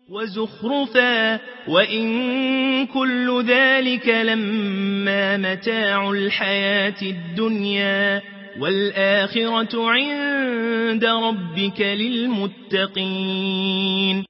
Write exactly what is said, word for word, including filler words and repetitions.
وزخرفا وإن كل ذلك لما متاع الحياة الدنيا والآخرة عند ربك للمتقين